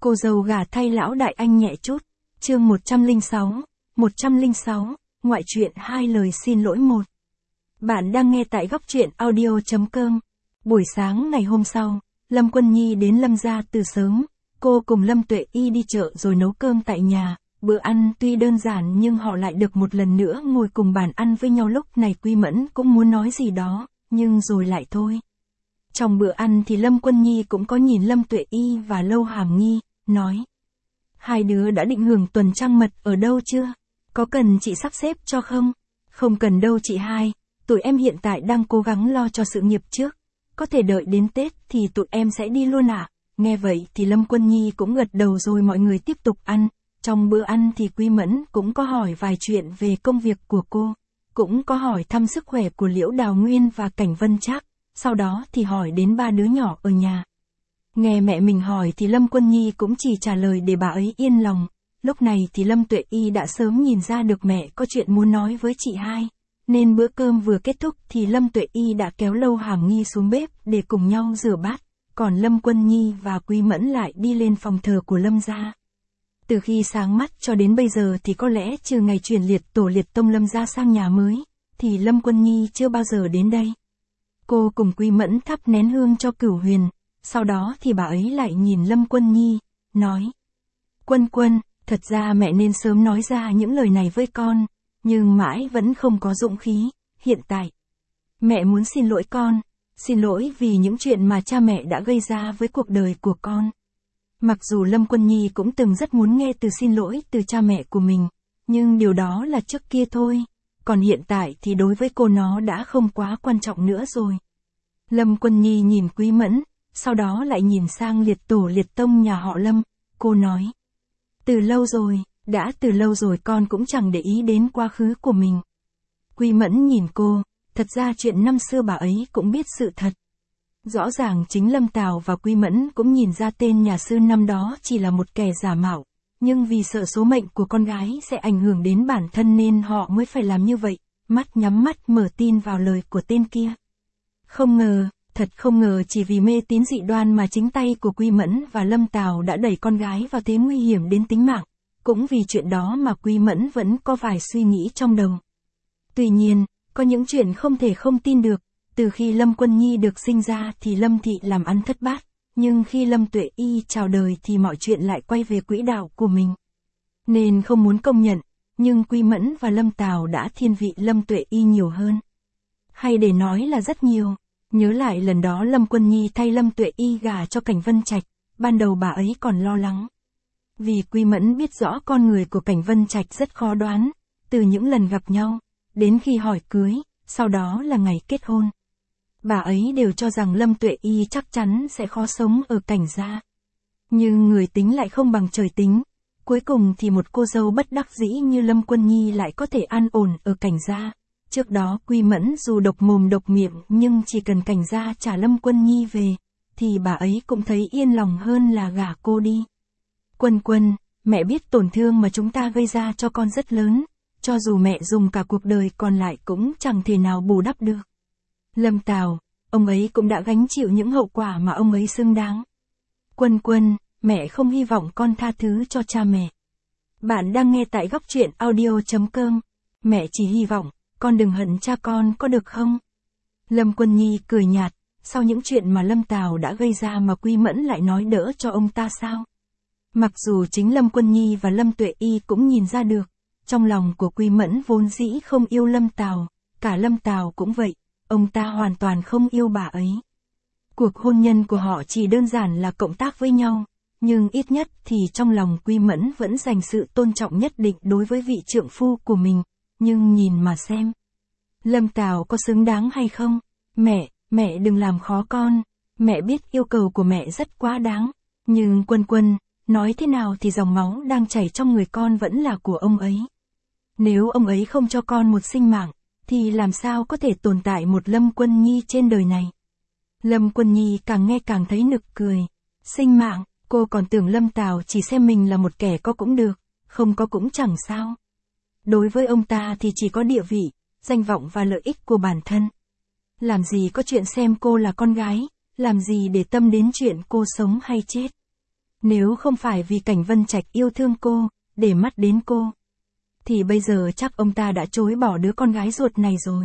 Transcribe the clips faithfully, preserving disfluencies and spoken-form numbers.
Cô dâu gả thay lão đại anh nhẹ chút. Chương một trăm lẻ sáu, một trăm lẻ sáu, ngoại truyện hai lời xin lỗi một. Bạn đang nghe tại góc truyện audio chấm com. Buổi sáng ngày hôm sau, Lâm Quân Nhi đến Lâm gia từ sớm. Cô cùng Lâm Tuệ Y đi chợ rồi nấu cơm tại nhà. Bữa ăn tuy đơn giản nhưng họ lại được một lần nữa ngồi cùng bàn ăn với nhau. Lúc này Quy Mẫn cũng muốn nói gì đó, nhưng rồi lại thôi. Trong bữa ăn thì Lâm Quân Nhi cũng có nhìn Lâm Tuệ Y và Lâu Hàm Nghi, nói: hai đứa đã định hưởng tuần trăng mật ở đâu chưa? Có cần chị sắp xếp cho không? Không cần đâu chị hai, tụi em hiện tại đang cố gắng lo cho sự nghiệp trước. Có thể đợi đến Tết thì tụi em sẽ đi luôn ạ. À? Nghe vậy thì Lâm Quân Nhi cũng gật đầu rồi mọi người tiếp tục ăn. Trong bữa ăn thì Quy Mẫn cũng có hỏi vài chuyện về công việc của cô. Cũng có hỏi thăm sức khỏe của Liễu Đào Nguyên và Cảnh Vân Trác. Sau đó thì hỏi đến ba đứa nhỏ ở nhà. Nghe mẹ mình hỏi thì Lâm Quân Nhi cũng chỉ trả lời để bà ấy yên lòng. Lúc này thì Lâm Tuệ Y đã sớm nhìn ra được mẹ có chuyện muốn nói với chị hai. Nên bữa cơm vừa kết thúc thì Lâm Tuệ Y đã kéo Lâu Hàm Nghi xuống bếp để cùng nhau rửa bát. Còn Lâm Quân Nhi và Quy Mẫn lại đi lên phòng thờ của Lâm gia. Từ khi sáng mắt cho đến bây giờ thì có lẽ trừ ngày chuyển liệt tổ liệt tông Lâm gia sang nhà mới, thì Lâm Quân Nhi chưa bao giờ đến đây. Cô cùng Quy Mẫn thắp nén hương cho Cửu Huyền, sau đó thì bà ấy lại nhìn Lâm Quân Nhi, nói: Quân Quân, thật ra mẹ nên sớm nói ra những lời này với con, nhưng mãi vẫn không có dũng khí. Hiện tại, mẹ muốn xin lỗi con, xin lỗi vì những chuyện mà cha mẹ đã gây ra với cuộc đời của con. Mặc dù Lâm Quân Nhi cũng từng rất muốn nghe từ xin lỗi từ cha mẹ của mình, nhưng điều đó là trước kia thôi, còn hiện tại thì đối với cô nó đã không quá quan trọng nữa rồi. Lâm Quân Nhi nhìn Quý Mẫn, sau đó lại nhìn sang liệt tổ liệt tông nhà họ Lâm, cô nói: từ lâu rồi, đã từ lâu rồi con cũng chẳng để ý đến quá khứ của mình. Quý Mẫn nhìn cô, thật ra chuyện năm xưa bà ấy cũng biết sự thật. Rõ ràng chính Lâm Tào và Quy Mẫn cũng nhìn ra tên nhà sư năm đó chỉ là một kẻ giả mạo, nhưng vì sợ số mệnh của con gái sẽ ảnh hưởng đến bản thân nên họ mới phải làm như vậy, mắt nhắm mắt mở tin vào lời của tên kia. Không ngờ, thật không ngờ chỉ vì mê tín dị đoan mà chính tay của Quy Mẫn và Lâm Tào đã đẩy con gái vào thế nguy hiểm đến tính mạng, cũng vì chuyện đó mà Quy Mẫn vẫn có vài suy nghĩ trong đầu. Tuy nhiên, có những chuyện không thể không tin được. Từ khi Lâm Quân Nhi được sinh ra thì Lâm thị làm ăn thất bát, nhưng khi Lâm Tuệ Y chào đời thì mọi chuyện lại quay về quỹ đạo của mình. Nên không muốn công nhận, nhưng Quy Mẫn và Lâm Tào đã thiên vị Lâm Tuệ Y nhiều hơn. Hay để nói là rất nhiều. Nhớ lại lần đó Lâm Quân Nhi thay Lâm Tuệ Y gả cho Cảnh Vân Trạch, ban đầu bà ấy còn lo lắng. Vì Quy Mẫn biết rõ con người của Cảnh Vân Trạch rất khó đoán, từ những lần gặp nhau, đến khi hỏi cưới, sau đó là ngày kết hôn. Bà ấy đều cho rằng Lâm Tuệ Y chắc chắn sẽ khó sống ở Cảnh gia. Nhưng người tính lại không bằng trời tính. Cuối cùng thì một cô dâu bất đắc dĩ như Lâm Quân Nhi lại có thể an ổn ở Cảnh gia. Trước đó Quy Mẫn dù độc mồm độc miệng nhưng chỉ cần Cảnh gia trả Lâm Quân Nhi về, thì bà ấy cũng thấy yên lòng hơn là gả cô đi. Quân Quân, mẹ biết tổn thương mà chúng ta gây ra cho con rất lớn. Cho dù mẹ dùng cả cuộc đời còn lại cũng chẳng thể nào bù đắp được. Lâm Tào, ông ấy cũng đã gánh chịu những hậu quả mà ông ấy xứng đáng. Quân Quân, mẹ không hy vọng con tha thứ cho cha mẹ. Bạn đang nghe tại góc truyện audio chấm com. Mẹ chỉ hy vọng, con đừng hận cha con có được không? Lâm Quân Nhi cười nhạt, sau những chuyện mà Lâm Tào đã gây ra mà Quy Mẫn lại nói đỡ cho ông ta sao? Mặc dù chính Lâm Quân Nhi và Lâm Tuệ Y cũng nhìn ra được, trong lòng của Quy Mẫn vốn dĩ không yêu Lâm Tào, cả Lâm Tào cũng vậy. Ông ta hoàn toàn không yêu bà ấy. Cuộc hôn nhân của họ chỉ đơn giản là cộng tác với nhau, nhưng ít nhất thì trong lòng Quy Mẫn vẫn dành sự tôn trọng nhất định đối với vị trượng phu của mình, nhưng nhìn mà xem. Lâm Tào có xứng đáng hay không? Mẹ, mẹ đừng làm khó con, mẹ biết yêu cầu của mẹ rất quá đáng, nhưng Quân Quân, nói thế nào thì dòng máu đang chảy trong người con vẫn là của ông ấy. Nếu ông ấy không cho con một sinh mạng, thì làm sao có thể tồn tại một Lâm Quân Nhi trên đời này? Lâm Quân Nhi càng nghe càng thấy nực cười. Sinh mạng, cô còn tưởng Lâm Tào chỉ xem mình là một kẻ có cũng được, không có cũng chẳng sao. Đối với ông ta thì chỉ có địa vị, danh vọng và lợi ích của bản thân. Làm gì có chuyện xem cô là con gái, làm gì để tâm đến chuyện cô sống hay chết. Nếu không phải vì Cảnh Vân Trạch yêu thương cô, để mắt đến cô, thì bây giờ chắc ông ta đã chối bỏ đứa con gái ruột này rồi.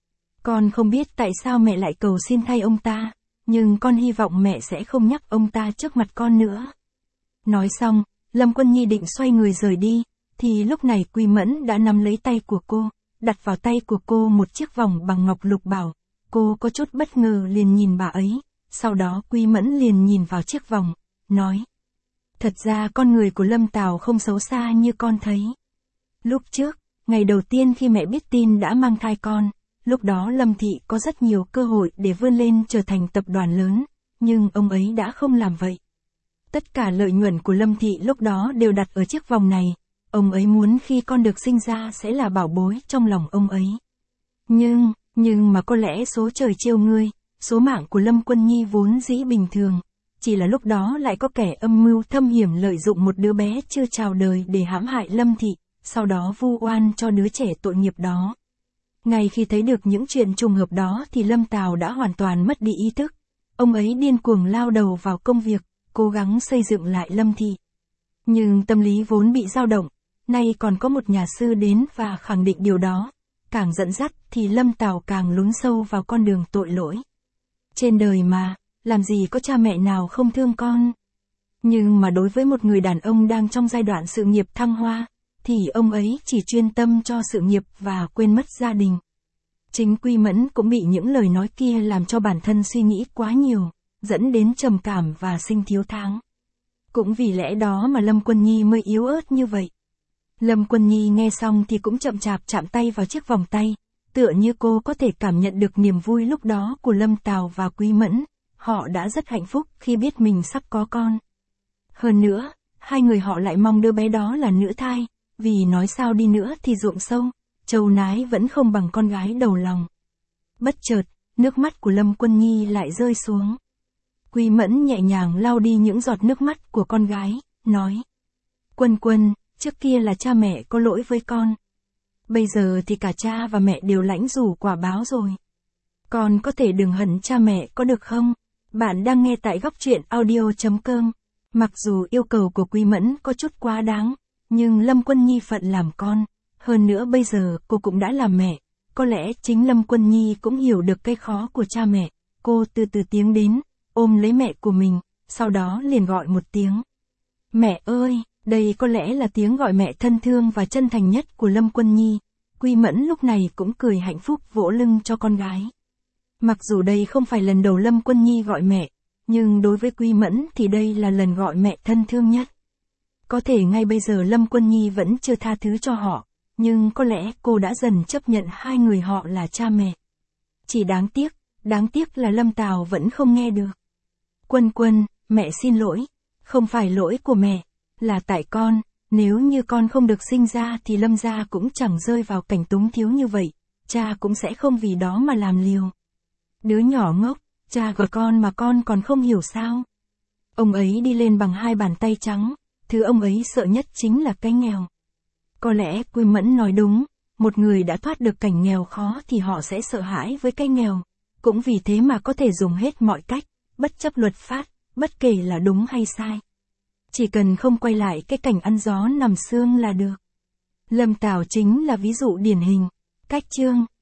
Con không biết tại sao mẹ lại cầu xin thay ông ta, nhưng con hy vọng mẹ sẽ không nhắc ông ta trước mặt con nữa. Nói xong, Lâm Quân Nhi định xoay người rời đi, thì lúc này Quy Mẫn đã nắm lấy tay của cô, đặt vào tay của cô một chiếc vòng bằng ngọc lục bảo. Cô có chút bất ngờ liền nhìn bà ấy, sau đó Quy Mẫn liền nhìn vào chiếc vòng, nói. Thật ra con người của Lâm Tào không xấu xa như con thấy. Lúc trước, ngày đầu tiên khi mẹ biết tin đã mang thai con, lúc đó Lâm Thị có rất nhiều cơ hội để vươn lên trở thành tập đoàn lớn, nhưng ông ấy đã không làm vậy. Tất cả lợi nhuận của Lâm Thị lúc đó đều đặt ở chiếc vòng này, ông ấy muốn khi con được sinh ra sẽ là bảo bối trong lòng ông ấy. Nhưng, nhưng mà có lẽ số trời trêu ngươi, số mạng của Lâm Quân Nhi vốn dĩ bình thường, chỉ là lúc đó lại có kẻ âm mưu thâm hiểm lợi dụng một đứa bé chưa chào đời để hãm hại Lâm Thị, sau đó vu oan cho đứa trẻ tội nghiệp đó. Ngay khi thấy được những chuyện trùng hợp đó thì Lâm Tào đã hoàn toàn mất đi ý thức. Ông ấy điên cuồng lao đầu vào công việc, cố gắng xây dựng lại Lâm Thị. Nhưng tâm lý vốn bị dao động, nay còn có một nhà sư đến và khẳng định điều đó. Càng dẫn dắt thì Lâm Tào càng lún sâu vào con đường tội lỗi. Trên đời mà, làm gì có cha mẹ nào không thương con. Nhưng mà đối với một người đàn ông đang trong giai đoạn sự nghiệp thăng hoa, thì ông ấy chỉ chuyên tâm cho sự nghiệp và quên mất gia đình. Chính Quy Mẫn cũng bị những lời nói kia làm cho bản thân suy nghĩ quá nhiều, dẫn đến trầm cảm và sinh thiếu tháng. Cũng vì lẽ đó mà Lâm Quân Nhi mới yếu ớt như vậy. Lâm Quân Nhi nghe xong thì cũng chậm chạp chạm tay vào chiếc vòng tay, tựa như cô có thể cảm nhận được niềm vui lúc đó của Lâm Tào và Quy Mẫn, họ đã rất hạnh phúc khi biết mình sắp có con. Hơn nữa, hai người họ lại mong đứa bé đó là nữ thai, vì nói sao đi nữa thì ruộng sâu, trâu nái vẫn không bằng con gái đầu lòng. Bất chợt, nước mắt của Lâm Quân Nhi lại rơi xuống. Quy Mẫn nhẹ nhàng lau đi những giọt nước mắt của con gái, nói. Quân Quân, trước kia là cha mẹ có lỗi với con. Bây giờ thì cả cha và mẹ đều lãnh rủ quả báo rồi. Con có thể đừng hận cha mẹ có được không? Bạn đang nghe tại góc truyện audio chấm com. Mặc dù yêu cầu của Quy Mẫn có chút quá đáng, nhưng Lâm Quân Nhi phận làm con. Hơn nữa bây giờ cô cũng đã làm mẹ. Có lẽ chính Lâm Quân Nhi cũng hiểu được cái khó của cha mẹ. Cô từ từ tiến đến, ôm lấy mẹ của mình, sau đó liền gọi một tiếng. Mẹ ơi! Đây có lẽ là tiếng gọi mẹ thân thương và chân thành nhất của Lâm Quân Nhi. Quy Mẫn lúc này cũng cười hạnh phúc vỗ lưng cho con gái. Mặc dù đây không phải lần đầu Lâm Quân Nhi gọi mẹ, nhưng đối với Quy Mẫn thì đây là lần gọi mẹ thân thương nhất. Có thể ngay bây giờ Lâm Quân Nhi vẫn chưa tha thứ cho họ, nhưng có lẽ cô đã dần chấp nhận hai người họ là cha mẹ. Chỉ đáng tiếc, đáng tiếc là Lâm Tào vẫn không nghe được. Quân Quân, mẹ xin lỗi, không phải lỗi của mẹ. Là tại con, nếu như con không được sinh ra thì Lâm gia cũng chẳng rơi vào cảnh túng thiếu như vậy, cha cũng sẽ không vì đó mà làm liều. Đứa nhỏ ngốc, cha gọi con mà con còn không hiểu sao. Ông ấy đi lên bằng hai bàn tay trắng, thứ ông ấy sợ nhất chính là cái nghèo. Có lẽ Quy Mẫn nói đúng, một người đã thoát được cảnh nghèo khó thì họ sẽ sợ hãi với cái nghèo, cũng vì thế mà có thể dùng hết mọi cách, bất chấp luật pháp, bất kể là đúng hay sai. Chỉ cần không quay lại cái cảnh ăn gió nằm sương là được. Lâm Tào chính là ví dụ điển hình. Cách chương